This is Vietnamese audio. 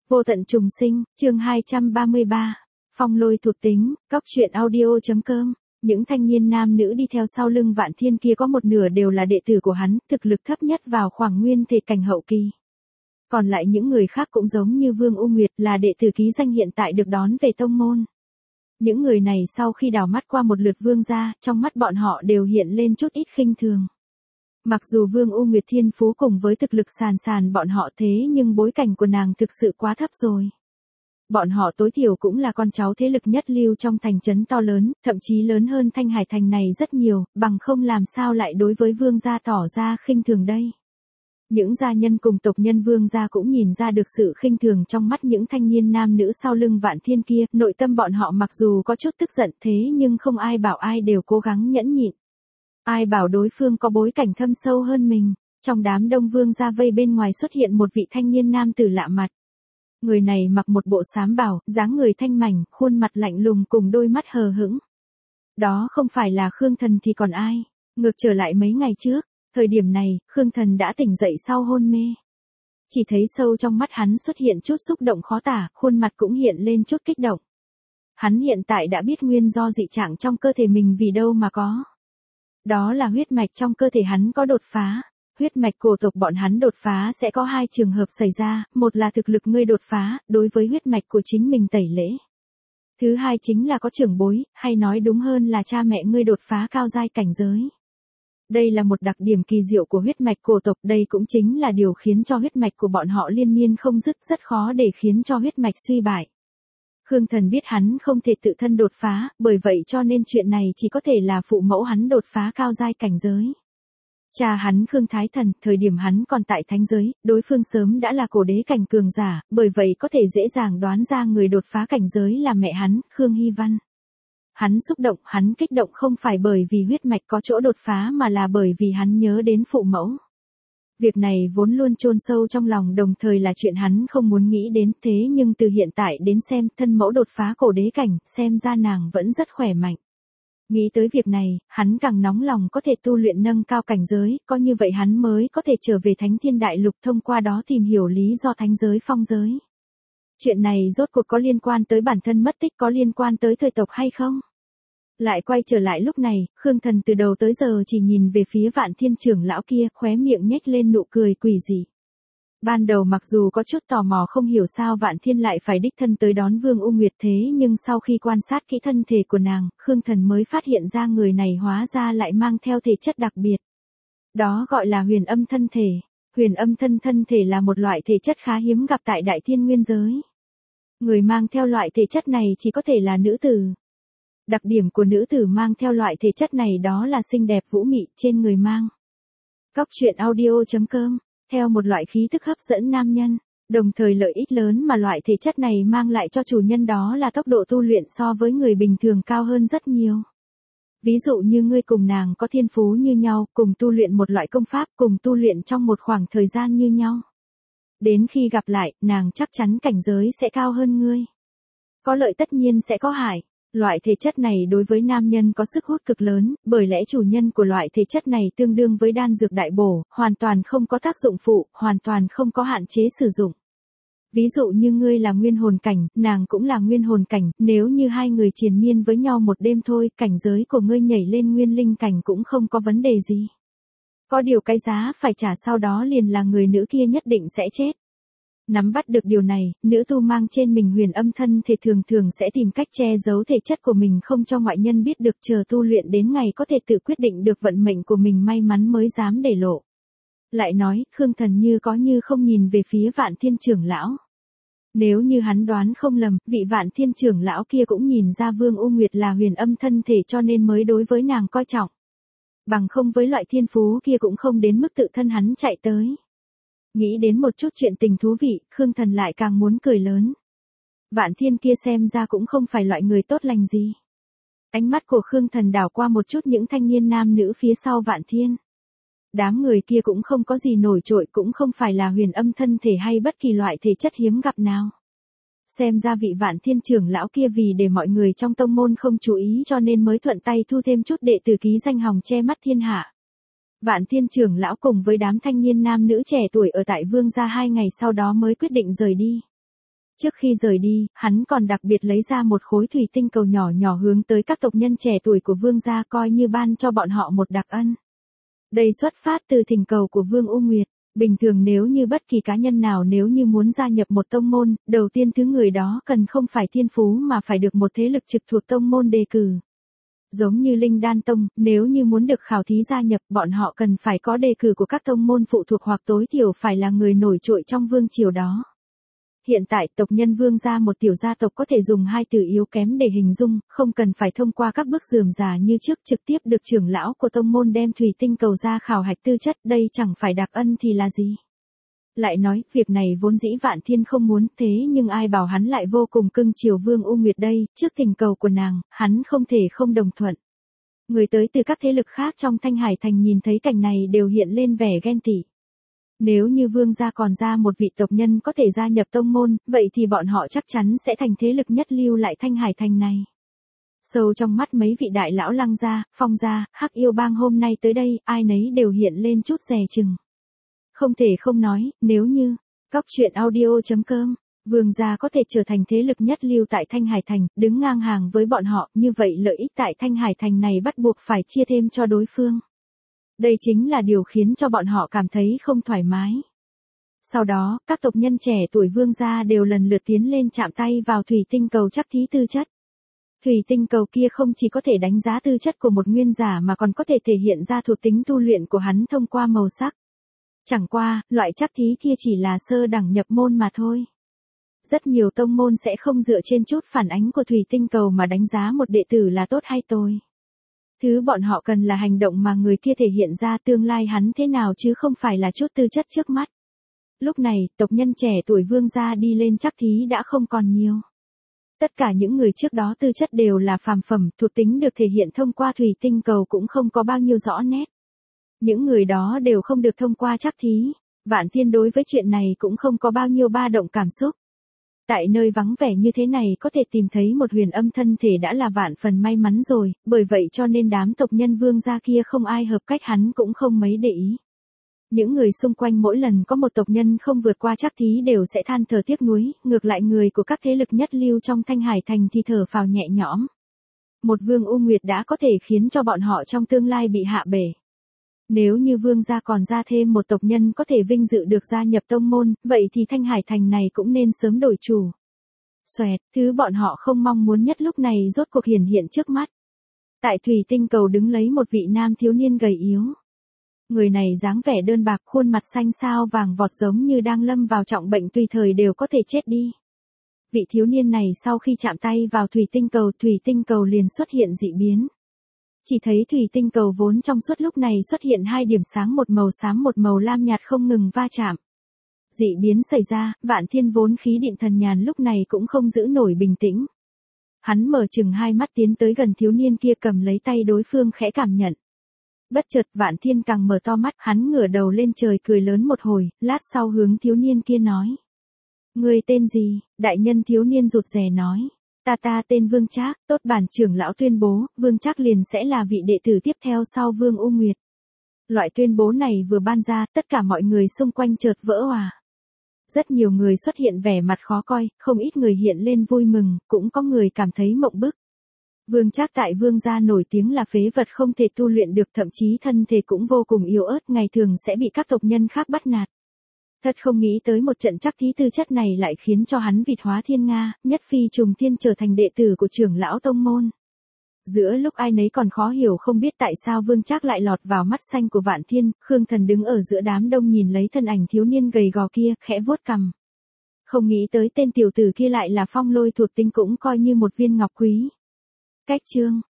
Vô tận trùng sinh, chương 233. Phong lôi thuộc tính, cóc truyện audio.com. Những thanh niên nam nữ đi theo sau lưng Vạn Thiên kia có một nửa đều là đệ tử của hắn, thực lực thấp nhất vào khoảng nguyên thể cảnh hậu kỳ. Còn lại những người khác cũng giống như Vương U Nguyệt là đệ tử ký danh hiện tại được đón về tông môn. Những người này sau khi đảo mắt qua một lượt Vương gia, trong mắt bọn họ đều hiện lên chút ít khinh thường. Mặc dù Vương U Nguyệt thiên phú cùng với thực lực sàn bọn họ thế nhưng bối cảnh của nàng thực sự quá thấp rồi. Bọn họ tối thiểu cũng là con cháu thế lực nhất lưu trong thành trấn to lớn, thậm chí lớn hơn Thanh Hải thành này rất nhiều, bằng không làm sao lại đối với Vương gia tỏ ra khinh thường đây. Những gia nhân cùng tộc nhân Vương gia cũng nhìn ra được sự khinh thường trong mắt những thanh niên nam nữ sau lưng Vạn Thiên kia, nội tâm bọn họ mặc dù có chút tức giận thế nhưng không ai bảo ai đều cố gắng nhẫn nhịn. Ai bảo đối phương có bối cảnh thâm sâu hơn mình. Trong đám đông Vương gia vây bên ngoài xuất hiện một vị thanh niên nam tử lạ mặt. Người này mặc một bộ xám bào, dáng người thanh mảnh, khuôn mặt lạnh lùng cùng đôi mắt hờ hững. Đó không phải là Khương Thần thì còn ai. Ngược trở lại mấy ngày trước, thời điểm này, Khương Thần đã tỉnh dậy sau hôn mê. Chỉ thấy sâu trong mắt hắn xuất hiện chút xúc động khó tả, khuôn mặt cũng hiện lên chút kích động. Hắn hiện tại đã biết nguyên do dị trạng trong cơ thể mình vì đâu mà có. Đó là huyết mạch trong cơ thể hắn có đột phá. Huyết mạch cổ tộc bọn hắn đột phá sẽ có hai trường hợp xảy ra, một là thực lực ngươi đột phá, đối với huyết mạch của chính mình tẩy lễ. Thứ hai chính là có trưởng bối, hay nói đúng hơn là cha mẹ ngươi đột phá cao giai cảnh giới. Đây là một đặc điểm kỳ diệu của huyết mạch cổ tộc, đây cũng chính là điều khiến cho huyết mạch của bọn họ liên miên không dứt, rất khó để khiến cho huyết mạch suy bại. Khương Thần biết hắn không thể tự thân đột phá, bởi vậy cho nên chuyện này chỉ có thể là phụ mẫu hắn đột phá cao giai cảnh giới. Cha hắn Khương Thái Thần, thời điểm hắn còn tại thánh giới, đối phương sớm đã là cổ đế cảnh cường giả, bởi vậy có thể dễ dàng đoán ra người đột phá cảnh giới là mẹ hắn, Khương Hy Văn. Hắn xúc động, hắn kích động không phải bởi vì huyết mạch có chỗ đột phá mà là bởi vì hắn nhớ đến phụ mẫu. Việc này vốn luôn chôn sâu trong lòng, đồng thời là chuyện hắn không muốn nghĩ đến, thế nhưng từ hiện tại đến xem thân mẫu đột phá cổ đế cảnh, xem ra nàng vẫn rất khỏe mạnh. Nghĩ tới việc này, hắn càng nóng lòng có thể tu luyện nâng cao cảnh giới, có như vậy hắn mới có thể trở về Thánh Thiên Đại Lục, thông qua đó tìm hiểu lý do thánh giới phong giới. Chuyện này rốt cuộc có liên quan tới bản thân mất tích, có liên quan tới thời tộc hay không? Lại quay trở lại lúc này, Khương Thần từ đầu tới giờ chỉ nhìn về phía Vạn Thiên trưởng lão kia, khóe miệng nhếch lên nụ cười quỷ dị. Ban đầu mặc dù có chút tò mò không hiểu sao Vạn Thiên lại phải đích thân tới đón Vương U Nguyệt thế nhưng sau khi quan sát kỹ thân thể của nàng, Khương Thần mới phát hiện ra người này hóa ra lại mang theo thể chất đặc biệt. Đó gọi là huyền âm thân thể. Huyền âm thân thể là một loại thể chất khá hiếm gặp tại Đại Thiên Nguyên giới. Người mang theo loại thể chất này chỉ có thể là nữ tử. Đặc điểm của nữ tử mang theo loại thể chất này đó là xinh đẹp vũ mị trên người mang. Cóc truyện audio.com. Theo một loại khí thức hấp dẫn nam nhân, đồng thời lợi ích lớn mà loại thể chất này mang lại cho chủ nhân đó là tốc độ tu luyện so với người bình thường cao hơn rất nhiều. Ví dụ như ngươi cùng nàng có thiên phú như nhau, cùng tu luyện một loại công pháp, cùng tu luyện trong một khoảng thời gian như nhau. Đến khi gặp lại, nàng chắc chắn cảnh giới sẽ cao hơn ngươi. Có lợi tất nhiên sẽ có hại. Loại thể chất này đối với nam nhân có sức hút cực lớn, bởi lẽ chủ nhân của loại thể chất này tương đương với đan dược đại bổ, hoàn toàn không có tác dụng phụ, hoàn toàn không có hạn chế sử dụng. Ví dụ như ngươi là nguyên hồn cảnh, nàng cũng là nguyên hồn cảnh, nếu như hai người triền miên với nhau một đêm thôi, cảnh giới của ngươi nhảy lên nguyên linh cảnh cũng không có vấn đề gì. Có điều cái giá phải trả sau đó liền là người nữ kia nhất định sẽ chết. Nắm bắt được điều này, nữ tu mang trên mình huyền âm thân thể thường thường sẽ tìm cách che giấu thể chất của mình không cho ngoại nhân biết được, chờ tu luyện đến ngày có thể tự quyết định được vận mệnh của mình may mắn mới dám để lộ. Lại nói, Khương Thần như có như không nhìn về phía Vạn Thiên trưởng lão. Nếu như hắn đoán không lầm, vị Vạn Thiên trưởng lão kia cũng nhìn ra Vương U Nguyệt là huyền âm thân thể cho nên mới đối với nàng coi trọng. Bằng không với loại thiên phú kia cũng không đến mức tự thân hắn chạy tới. Nghĩ đến một chút chuyện tình thú vị, Khương Thần lại càng muốn cười lớn. Vạn Thiên kia xem ra cũng không phải loại người tốt lành gì. Ánh mắt của Khương Thần đảo qua một chút những thanh niên nam nữ phía sau Vạn Thiên. Đám người kia cũng không có gì nổi trội, cũng không phải là huyền âm thân thể hay bất kỳ loại thể chất hiếm gặp nào. Xem ra vị Vạn Thiên trưởng lão kia vì để mọi người trong tông môn không chú ý cho nên mới thuận tay thu thêm chút đệ tử ký danh hòng che mắt thiên hạ. Vạn Thiên trưởng lão cùng với đám thanh niên nam nữ trẻ tuổi ở tại Vương gia 2 ngày sau đó mới quyết định rời đi. Trước khi rời đi, hắn còn đặc biệt lấy ra một khối thủy tinh cầu nhỏ nhỏ hướng tới các tộc nhân trẻ tuổi của vương gia coi như ban cho bọn họ một đặc ân. Đây xuất phát từ thỉnh cầu của Vương U Nguyệt. Bình thường nếu như bất kỳ cá nhân nào nếu như muốn gia nhập một tông môn, đầu tiên thứ người đó cần không phải thiên phú mà phải được một thế lực trực thuộc tông môn đề cử. Giống như Linh Đan Tông, nếu như muốn được khảo thí gia nhập, bọn họ cần phải có đề cử của các tông môn phụ thuộc hoặc tối thiểu phải là người nổi trội trong vương triều đó. Hiện tại, tộc nhân vương gia một tiểu gia tộc có thể dùng hai từ yếu kém để hình dung, không cần phải thông qua các bước rườm rà như trước, trực tiếp được trưởng lão của tông môn đem thủy tinh cầu ra khảo hạch tư chất, đây chẳng phải đặc ân thì là gì. Lại nói, việc này vốn dĩ Vạn Thiên không muốn, thế nhưng ai bảo hắn lại vô cùng cưng chiều Vương U Nguyệt đây, trước thỉnh cầu của nàng, hắn không thể không đồng thuận. Người tới từ các thế lực khác trong Thanh Hải Thành nhìn thấy cảnh này đều hiện lên vẻ ghen tị. Nếu như vương gia còn ra một vị tộc nhân có thể gia nhập tông môn, vậy thì bọn họ chắc chắn sẽ thành thế lực nhất lưu lại Thanh Hải Thành này. Sâu trong mắt mấy vị đại lão Lăng gia, Phong gia, Hắc Yêu Bang hôm nay tới đây, ai nấy đều hiện lên chút dè chừng. Không thể không nói, nếu như, coctruyện.audio.com, vương gia có thể trở thành thế lực nhất lưu tại Thanh Hải Thành, đứng ngang hàng với bọn họ, như vậy lợi ích tại Thanh Hải Thành này bắt buộc phải chia thêm cho đối phương. Đây chính là điều khiến cho bọn họ cảm thấy không thoải mái. Sau đó, các tộc nhân trẻ tuổi vương gia đều lần lượt tiến lên chạm tay vào thủy tinh cầu chắc thí tư chất. Thủy tinh cầu kia không chỉ có thể đánh giá tư chất của một nguyên giả mà còn có thể thể hiện ra thuộc tính tu luyện của hắn thông qua màu sắc. Chẳng qua, loại chắc thí kia chỉ là sơ đẳng nhập môn mà thôi. Rất nhiều tông môn sẽ không dựa trên chút phản ánh của thủy tinh cầu mà đánh giá một đệ tử là tốt hay tồi. Thứ bọn họ cần là hành động mà người kia thể hiện ra tương lai hắn thế nào chứ không phải là chút tư chất trước mắt. Lúc này, tộc nhân trẻ tuổi vương gia đi lên chắc thí đã không còn nhiều. Tất cả những người trước đó tư chất đều là phàm phẩm, thuộc tính được thể hiện thông qua thủy tinh cầu cũng không có bao nhiêu rõ nét. Những người đó đều không được thông qua chắc thí. Vạn Thiên đối với chuyện này cũng không có bao nhiêu ba động cảm xúc. Tại nơi vắng vẻ như thế này có thể tìm thấy một huyền âm thân thể đã là vạn phần may mắn rồi, bởi vậy cho nên đám tộc nhân vương gia kia không ai hợp cách hắn cũng không mấy để ý. Những người xung quanh mỗi lần có một tộc nhân không vượt qua chắc thí đều sẽ than thở tiếc nuối, ngược lại người của các thế lực nhất lưu trong Thanh Hải Thành thì thở phào nhẹ nhõm. Một Vương U Nguyệt đã có thể khiến cho bọn họ trong tương lai bị hạ bể. Nếu như vương gia còn ra thêm một tộc nhân có thể vinh dự được gia nhập tông môn, vậy thì Thanh Hải Thành này cũng nên sớm đổi chủ. Xoẹt, thứ bọn họ không mong muốn nhất lúc này rốt cuộc hiển hiện trước mắt. Tại thủy tinh cầu đứng lấy một vị nam thiếu niên gầy yếu. Người này dáng vẻ đơn bạc, khuôn mặt xanh xao vàng vọt giống như đang lâm vào trọng bệnh tùy thời đều có thể chết đi. Vị thiếu niên này sau khi chạm tay vào thủy tinh cầu liền xuất hiện dị biến. Chỉ thấy thủy tinh cầu vốn trong suốt lúc này xuất hiện hai điểm sáng, một màu xám một màu lam nhạt không ngừng va chạm. Dị biến xảy ra, Vạn Thiên vốn khí định thần nhàn lúc này cũng không giữ nổi bình tĩnh. Hắn mở chừng hai mắt tiến tới gần thiếu niên kia, cầm lấy tay đối phương khẽ cảm nhận. Bất chợt Vạn Thiên càng mở to mắt, hắn ngửa đầu lên trời cười lớn một hồi, lát sau hướng thiếu niên kia nói. Ngươi tên gì? Đại nhân thiếu niên rụt rè nói. Ta tên Vương Trác, tốt bản trưởng lão tuyên bố, Vương Trác liền sẽ là vị đệ tử tiếp theo sau Vương U Nguyệt. Loại tuyên bố này vừa ban ra, tất cả mọi người xung quanh chợt vỡ òa. Rất nhiều người xuất hiện vẻ mặt khó coi, không ít người hiện lên vui mừng, cũng có người cảm thấy mộng bức. Vương Trác tại Vương gia nổi tiếng là phế vật không thể tu luyện được, thậm chí thân thể cũng vô cùng yếu ớt, ngày thường sẽ bị các tộc nhân khác bắt nạt. Thật không nghĩ tới một trận chắc thí tư chất này lại khiến cho hắn vịt hóa thiên nga, nhất phi trùng thiên trở thành đệ tử của trưởng lão tông môn. Giữa lúc ai nấy còn khó hiểu không biết tại sao Vương Trác lại lọt vào mắt xanh của Vạn Thiên, Khương Thần đứng ở giữa đám đông nhìn lấy thân ảnh thiếu niên gầy gò kia, khẽ vuốt cằm. Không nghĩ tới tên tiểu tử kia lại là phong lôi thuộc tính, cũng coi như một viên ngọc quý. Cách chương